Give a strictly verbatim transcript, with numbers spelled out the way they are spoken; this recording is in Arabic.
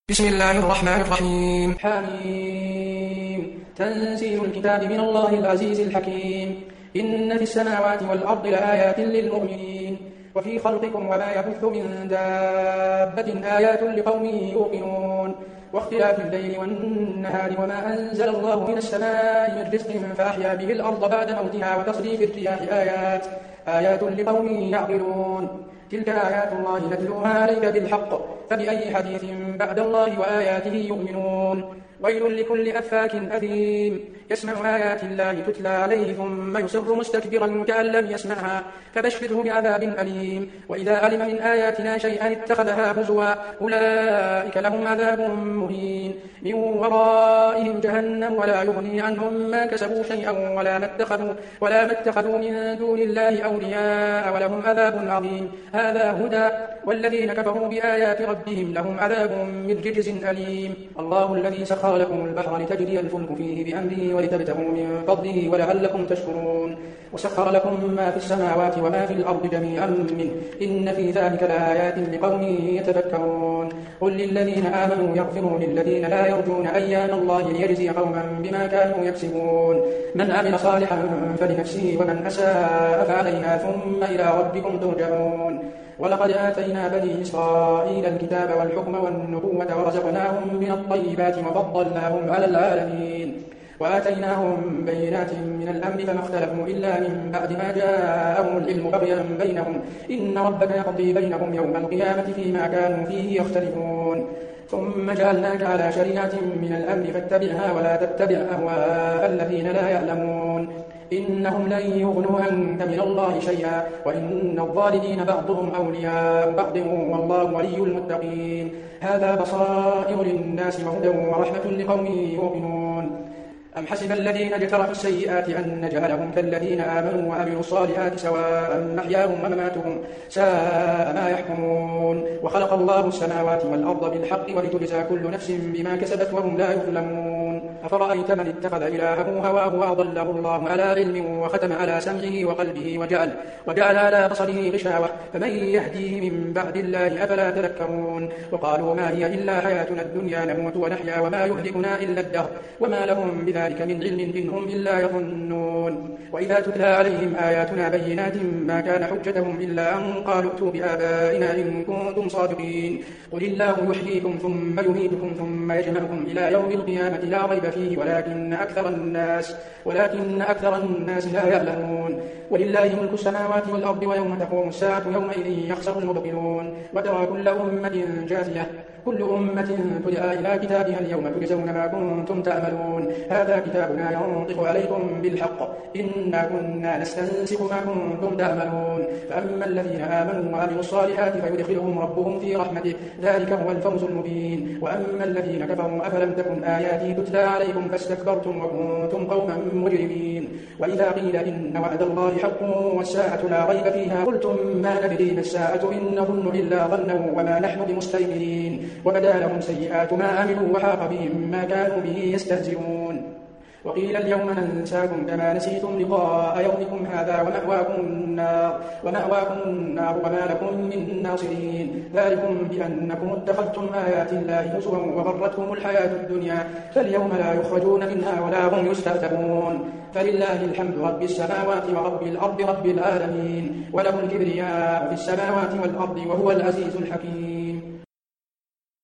بسم الله الرحمن الرحيم. حميم. تنزيل الكتاب من الله العزيز الحكيم. إن في السماوات والأرض لآيات للمؤمنين وفي خلقكم وما يبث من دابة آيات لقوم يوقنون واختلاف الليل والنهار وما أنزل الله من السماء من رزق فأحيا به الأرض بعد موتها وتصريف الرياح آيات آيات لقوم يعقلون. تلك آيات الله نتلوها عليك بالحق فبأي حديث بعد الله وآياته يؤمنون. ويل لكل أفاك أثيم يسمع آيات الله تتلى عليه ثم يصر مستكبرا كأن لم يسمعها فبشره بعذاب أليم. وإذا علم من آياتنا شيئا اتخذها هزوا أولئك لهم عذاب مهين من ورائهم جهنم ولا يغني عنهم ما كسبوا شيئا ولا ما اتخذوا ولا ما اتخذوا من دون الله أولياء ولهم عذاب عظيم. هذا هدى والذين كفروا بآيات ربهم لهم عذاب من رجز أليم. الله الذي سخر لكم البحر لتجري الفلك فيه بأمره ولتبتغوا من فضله ولعلكم تشكرون. وسخر لكم ما في السماوات وما في الأرض جميعا منه إن في ذلك لآيات لقوم يتفكرون. قل للذين آمنوا يغفروا للذين لا يرجون أيام الله ليجزي قوما بما كانوا يكسبون. من عمل صالحا فلنفسه ومن أساء فعليها ثم إلى ربكم ترجعون. ولقد آتينا بني إسرائيل الكتاب والحكم والنبوة ورزقناهم من الطيبات وفضلناهم على العالمين وآتيناهم بينات من الأمر فما اختلفوا إلا من بعد ما جاءهم العلم بغيا بينهم إن ربك يقضي بينهم يوم القيامة فيما كانوا فيه يختلفون. ثم جعلناك على شريعة من الأمر فاتبعها ولا تتبع أهواء الذين لا يعلمون إنهم لن يغنوا عنك من الله شيئا وإن الظالمين بعضهم أولياء بعض والله ولي المتقين. هذا بصائر للناس وهدى ورحمة لقوم يوقنون. أم حسب الذين اجترحوا السيئات أن نجعلهم كالذين آمنوا وعملوا الصالحات سواء محياهم ومماتهم ساء ما يحكمون. وخلق الله السماوات والأرض بالحق ولتجزى كل نفس بما كسبت وهم لا يظلمون. أفرأيت من اتخذ إلهه هواه وأضله الله على علم وختم على سمعه وقلبه وجعل, وجعل على بصره غشاوة فمن يهديه من بعد الله أفلا تذكرون. وقالوا ما هي إلا حياتنا الدنيا نموت ونحيا وما يهلكنا إلا الدهر وما لهم بذلك من علم إنهم إلا يظنون. وإذا تتلى عليهم آياتنا بينات ما كان حجتهم إلا أن قالوا ائتوا بآبائنا إن كنتم صادقين. قل الله يحييكم ثم يميتكم ثم يجمعكم إلى يوم القيامة لا ريب فيه ولكن أكثر الناس ولكن أكثر الناس لا يعلمون. ولله ملك السماوات والأرض ويوم تقوم الساعة يومئذ يخسر المبطلون. وترى كل أمة جاثية كل أمة تدعى إلى كتابها اليوم تجزون ما كنتم تعملون. هذا كتابنا ينطق عليكم بالحق إنا كنا نستنسخ ما كنتم تعملون. فأما الذين آمنوا وعملوا الصالحات فيدخلهم ربهم في رحمته ذلك هو الفوز المبين. وأما الذين كفروا أفلم تكن آياتي تتلى عليكم فاستكبرتم وكنتم قوما مجرمين. وإذا قيل إن وعد الله حق والساعة لا ريب فيها قلتم ما ندري ما الساعة إن نظن إلا ظنا وما نحن بمستيقنين. وبدا لهم سيئات ما عملوا وحاق بهم ما كانوا به يستهزئون. وقيل اليوم ننساكم كما نسيتم لقاء يومكم هذا ومأواكم النار, ومأواكم النار وما لكم من ناصرين. ذلكم بأنكم اتخذتم آيات الله هزوا وغرتكم الحياة الدنيا فاليوم لا يخرجون منها ولا هم يستعتبون. فلله الحمد رب السماوات ورب الأرض رب العالمين وله الكبرياء في السماوات والأرض وهو العزيز الحكيم.